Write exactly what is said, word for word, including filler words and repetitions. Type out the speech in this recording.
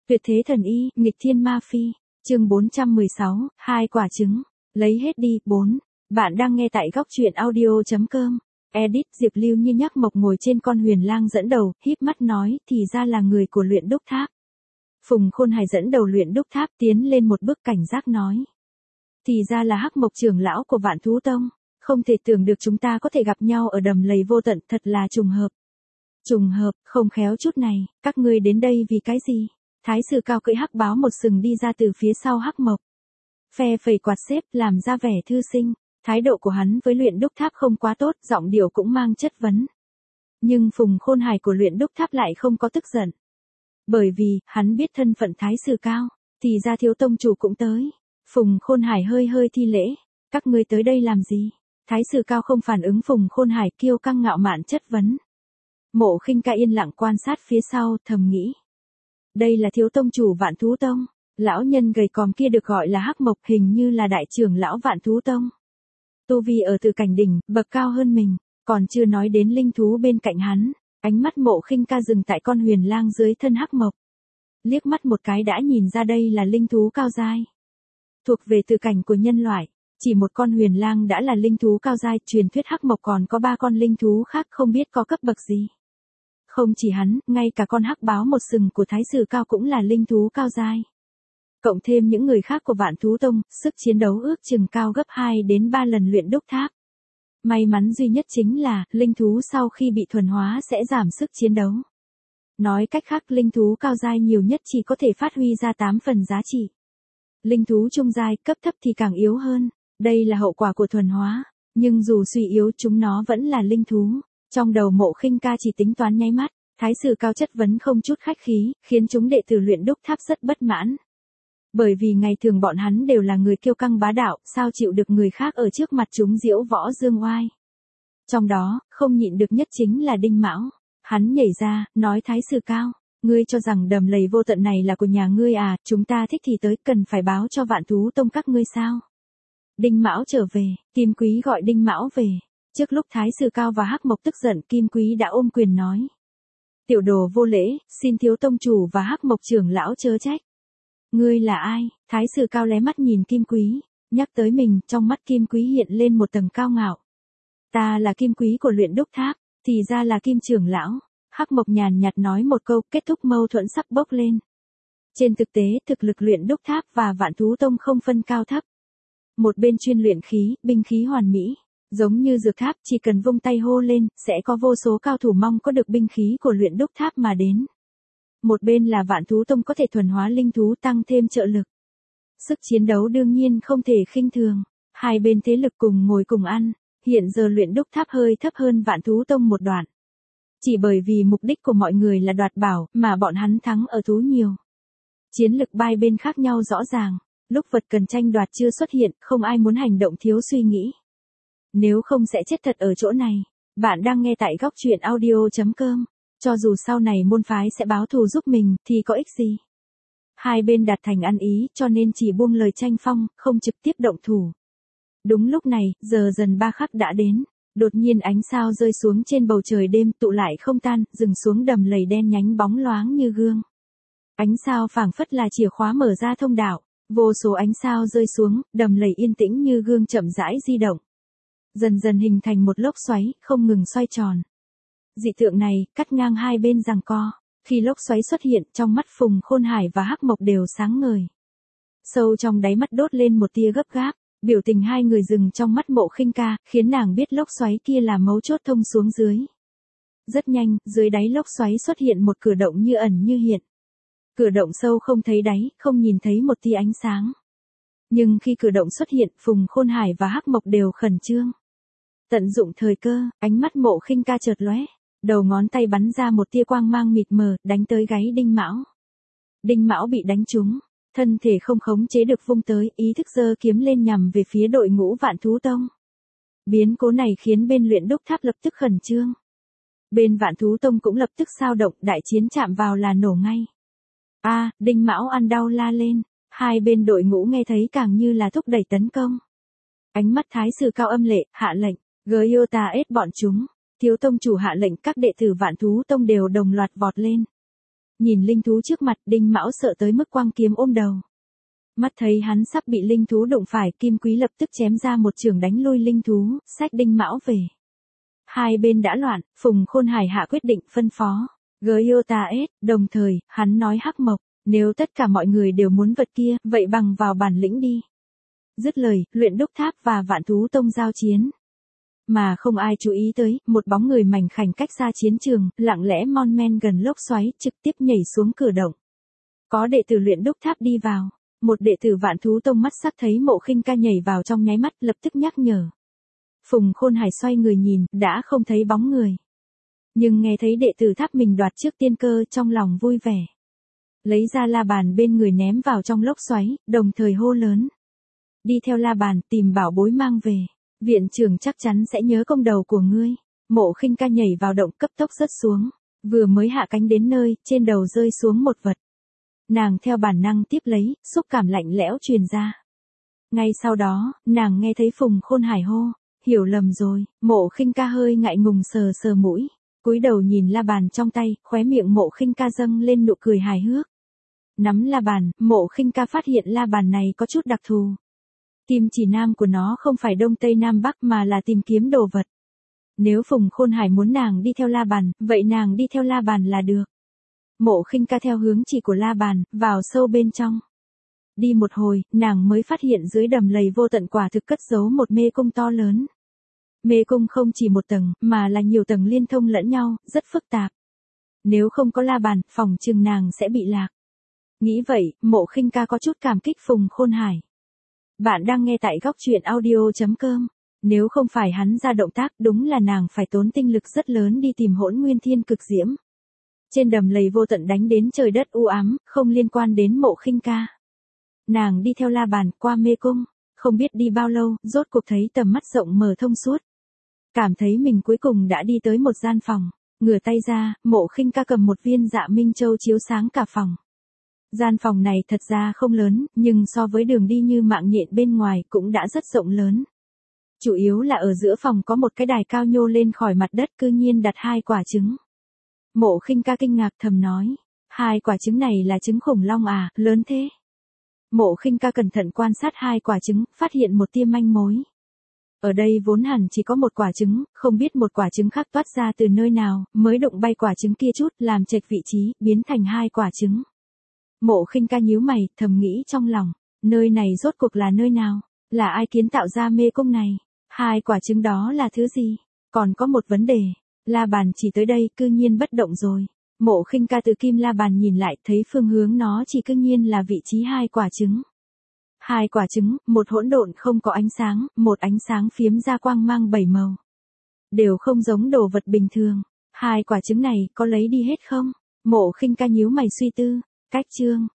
Tuyệt thế thần y, nghịch thiên ma phi. Chương bốn trăm mười sáu, hai quả trứng. Lấy hết đi, bốn. Bạn đang nghe tại góc truyện audio chấm com. Edit Diệp Lưu như nhắc mộc ngồi trên con huyền lang dẫn đầu, híp mắt nói, thì ra là người của luyện đúc tháp. Phùng Khôn Hải dẫn đầu luyện đúc tháp tiến lên một bước cảnh giác nói. Thì ra là Hắc Mộc trưởng lão của Vạn Thú Tông, không thể tưởng được chúng ta có thể gặp nhau ở đầm lầy vô tận, thật là trùng hợp. Trùng hợp, không khéo chút này, các ngươi đến đây vì cái gì? Thái sư cao cưỡi hắc báo một sừng đi ra từ phía sau Hắc Mộc. Phe phẩy quạt xếp, làm ra vẻ thư sinh, thái độ của hắn với luyện đúc tháp không quá tốt, giọng điệu cũng mang chất vấn. Nhưng Phùng Khôn Hải của luyện đúc tháp lại không có tức giận. Bởi vì, hắn biết thân phận thái sư cao, thì ra thiếu tông chủ cũng tới. Phùng Khôn Hải hơi hơi thi lễ, các ngươi tới đây làm gì? Thái sư cao không phản ứng Phùng Khôn Hải kiêu căng ngạo mạn chất vấn. Mộ Khinh Ca yên lặng quan sát phía sau, thầm nghĩ. Đây là thiếu tông chủ Vạn Thú Tông, lão nhân gầy còm kia được gọi là Hắc Mộc, hình như là đại trưởng lão Vạn Thú Tông. Tu vi ở từ cảnh đỉnh, bậc cao hơn mình, còn chưa nói đến linh thú bên cạnh hắn, ánh mắt Mộ Khinh Ca dừng tại con huyền lang dưới thân Hắc Mộc. Liếc mắt một cái đã nhìn ra đây là linh thú cao giai. Thuộc về từ cảnh của nhân loại, chỉ một con huyền lang đã là linh thú cao giai, truyền thuyết Hắc Mộc còn có ba con linh thú khác không biết có cấp bậc gì. Không chỉ hắn, ngay cả con hắc báo một sừng của thái sử cao cũng là linh thú cao giai. Cộng thêm những người khác của Vạn Thú Tông, sức chiến đấu ước chừng cao gấp hai đến ba lần luyện đúc tháp. May mắn duy nhất chính là, linh thú sau khi bị thuần hóa sẽ giảm sức chiến đấu. Nói cách khác, linh thú cao giai nhiều nhất chỉ có thể phát huy ra tám phần giá trị. Linh thú trung giai, cấp thấp thì càng yếu hơn. Đây là hậu quả của thuần hóa, nhưng dù suy yếu chúng nó vẫn là linh thú. Trong đầu Mộ Khinh Ca chỉ tính toán nháy mắt, thái sử cao chất vấn không chút khách khí, khiến chúng đệ tử luyện đúc tháp rất bất mãn. Bởi vì ngày thường bọn hắn đều là người kiêu căng bá đạo, sao chịu được người khác ở trước mặt chúng diễu võ dương oai. Trong đó, không nhịn được nhất chính là Đinh Mão. Hắn nhảy ra, nói thái sử cao, ngươi cho rằng đầm lầy vô tận này là của nhà ngươi à, chúng ta thích thì tới, cần phải báo cho Vạn Thú Tông các ngươi sao? Đinh Mão trở về, Kim Quý gọi Đinh Mão về. Trước lúc thái sư cao và Hắc Mộc tức giận, Kim Quý đã ôm quyền nói. Tiểu đồ vô lễ, xin thiếu tông chủ và Hắc Mộc trưởng lão chớ trách. Ngươi là ai? Thái sư cao lé mắt nhìn Kim Quý, nhắc tới mình, trong mắt Kim Quý hiện lên một tầng cao ngạo. Ta là Kim Quý của luyện đúc tháp, thì ra là Kim trưởng lão. Hắc Mộc nhàn nhạt nói một câu, kết thúc mâu thuẫn sắc bốc lên. Trên thực tế, thực lực luyện đúc tháp và Vạn Thú Tông không phân cao thấp. Một bên chuyên luyện khí, binh khí hoàn mỹ. Giống như dược tháp, chỉ cần vung tay hô lên, sẽ có vô số cao thủ mong có được binh khí của luyện đúc tháp mà đến. Một bên là Vạn Thú Tông có thể thuần hóa linh thú tăng thêm trợ lực. Sức chiến đấu đương nhiên không thể khinh thường. Hai bên thế lực cùng ngồi cùng ăn, hiện giờ luyện đúc tháp hơi thấp hơn Vạn Thú Tông một đoạn. Chỉ bởi vì mục đích của mọi người là đoạt bảo, mà bọn hắn thắng ở thú nhiều. Chiến lực hai bên khác nhau rõ ràng, lúc vật cần tranh đoạt chưa xuất hiện, không ai muốn hành động thiếu suy nghĩ. Nếu không sẽ chết thật ở chỗ này. Bạn đang nghe tại góc truyện audio chấm com. Cho dù sau này môn phái sẽ báo thù giúp mình, thì có ích gì? Hai bên đạt thành ăn ý, cho nên chỉ buông lời tranh phong, không trực tiếp động thủ. Đúng lúc này, giờ dần ba khắc đã đến. Đột nhiên ánh sao rơi xuống trên bầu trời đêm, tụ lại không tan, dừng xuống đầm lầy đen nhánh bóng loáng như gương. Ánh sao phảng phất là chìa khóa mở ra thông đạo. Vô số ánh sao rơi xuống, đầm lầy yên tĩnh như gương chậm rãi di động. Dần dần hình thành một lốc xoáy, không ngừng xoay tròn. Dị tượng này, cắt ngang hai bên giằng co. Khi lốc xoáy xuất hiện, trong mắt Phùng Khôn Hải và Hắc Mộc đều sáng ngời. Sâu trong đáy mắt đốt lên một tia gấp gáp, biểu tình hai người dừng trong mắt Mộ Khinh Ca, khiến nàng biết lốc xoáy kia là mấu chốt thông xuống dưới. Rất nhanh, dưới đáy lốc xoáy xuất hiện một cửa động như ẩn như hiện. Cửa động sâu không thấy đáy, không nhìn thấy một tia ánh sáng. Nhưng khi cửa động xuất hiện, Phùng Khôn Hải và Hắc Mộc đều khẩn trương. Tận dụng thời cơ, ánh mắt Mộ Khinh Ca chợt lóe, đầu ngón tay bắn ra một tia quang mang mịt mờ, đánh tới gáy Đinh Mão. Đinh Mão bị đánh trúng, thân thể không khống chế được vung tới, ý thức giơ kiếm lên nhằm về phía đội ngũ Vạn Thú Tông. Biến cố này khiến bên luyện đúc tháp lập tức khẩn trương. Bên Vạn Thú Tông cũng lập tức xao động, đại chiến chạm vào là nổ ngay. A, à, Đinh Mão ăn đau la lên, hai bên đội ngũ nghe thấy càng như là thúc đẩy tấn công. Ánh mắt thái sử cao âm lệ, hạ lệnh. Giota ết bọn chúng, thiếu tông chủ hạ lệnh, các đệ tử Vạn Thú Tông đều đồng loạt vọt lên. Nhìn linh thú trước mặt, Đinh Mão sợ tới mức quăng kiếm ôm đầu. Mắt thấy hắn sắp bị linh thú đụng phải, Kim Quý lập tức chém ra một chưởng đánh lui linh thú, xách Đinh Mão về. Hai bên đã loạn, Phùng Khôn Hải hạ quyết định phân phó. Giota S, đồng thời, hắn nói Hắc Mộc, nếu tất cả mọi người đều muốn vật kia, vậy bằng vào bản lĩnh đi. Dứt lời, Luyện Đúc Tháp và Vạn Thú Tông giao chiến. Mà không ai chú ý tới, một bóng người mảnh khảnh cách xa chiến trường, lặng lẽ mon men gần lốc xoáy, trực tiếp nhảy xuống cửa động. Có đệ tử Luyện Đúc Tháp đi vào. Một đệ tử Vạn Thú Tông mắt sắc thấy Mộ Khinh Ca nhảy vào trong nháy mắt, lập tức nhắc nhở. Phùng Khôn Hải xoay người nhìn, đã không thấy bóng người. Nhưng nghe thấy đệ tử tháp mình đoạt trước tiên cơ, trong lòng vui vẻ. Lấy ra la bàn bên người ném vào trong lốc xoáy, đồng thời hô lớn. Đi theo la bàn, tìm bảo bối mang về. Viện trưởng chắc chắn sẽ nhớ công đầu của ngươi. Mộ Khinh Ca nhảy vào động, cấp tốc rớt xuống. Vừa mới hạ cánh đến nơi, trên đầu rơi xuống một vật. Nàng theo bản năng tiếp lấy, xúc cảm lạnh lẽo truyền ra. Ngay sau đó, nàng nghe thấy Phùng Khôn Hải hô. Hiểu lầm rồi. Mộ Khinh Ca hơi ngại ngùng sờ sờ mũi. Cúi đầu nhìn la bàn trong tay, khóe miệng Mộ Khinh Ca dâng lên nụ cười hài hước. Nắm la bàn, Mộ Khinh Ca phát hiện la bàn này có chút đặc thù. Kim chỉ nam của nó không phải đông tây nam bắc mà là tìm kiếm đồ vật. Nếu Phùng Khôn Hải muốn nàng đi theo la bàn, vậy nàng đi theo la bàn là được. Mộ Khinh Ca theo hướng chỉ của la bàn, vào sâu bên trong. Đi một hồi, nàng mới phát hiện dưới đầm lầy vô tận quả thực cất giấu một mê cung to lớn. Mê cung không chỉ một tầng, mà là nhiều tầng liên thông lẫn nhau, rất phức tạp. Nếu không có la bàn, phòng chừng nàng sẽ bị lạc. Nghĩ vậy, Mộ Khinh Ca có chút cảm kích Phùng Khôn Hải. Bạn đang nghe tại góc truyện audio chấm com. Nếu không phải hắn ra động tác, đúng là nàng phải tốn tinh lực rất lớn đi tìm Hỗn Nguyên Thiên Cực Diễm. Trên đầm lầy vô tận đánh đến trời đất u ám, không liên quan đến Mộ Khinh Ca. Nàng đi theo la bàn, qua mê cung, không biết đi bao lâu, rốt cuộc thấy tầm mắt rộng mở thông suốt. Cảm thấy mình cuối cùng đã đi tới một gian phòng, ngửa tay ra, Mộ Khinh Ca cầm một viên Dạ Minh Châu chiếu sáng cả phòng. Gian phòng này thật ra không lớn, nhưng so với đường đi như mạng nhện bên ngoài cũng đã rất rộng lớn. Chủ yếu là ở giữa phòng có một cái đài cao nhô lên khỏi mặt đất, cư nhiên đặt hai quả trứng. Mộ Khinh Ca kinh ngạc thầm nói, hai quả trứng này là trứng khủng long à, lớn thế. Mộ Khinh Ca cẩn thận quan sát hai quả trứng, phát hiện một tia manh mối. Ở đây vốn hẳn chỉ có một quả trứng, không biết một quả trứng khác toát ra từ nơi nào, mới đụng bay quả trứng kia chút, làm chệch vị trí, biến thành hai quả trứng. Mộ Khinh Ca nhíu mày, thầm nghĩ trong lòng, nơi này rốt cuộc là nơi nào, là ai kiến tạo ra mê cung này, hai quả trứng đó là thứ gì, còn có một vấn đề, la bàn chỉ tới đây, cư nhiên bất động rồi. Mộ Khinh Ca từ kim la bàn nhìn lại, thấy phương hướng nó chỉ cư nhiên là vị trí hai quả trứng. Hai quả trứng, một hỗn độn không có ánh sáng, một ánh sáng phiếm ra quang mang bảy màu. Đều không giống đồ vật bình thường. Hai quả trứng này có lấy đi hết không? Mộ Khinh Ca nhíu mày suy tư. Cách chương.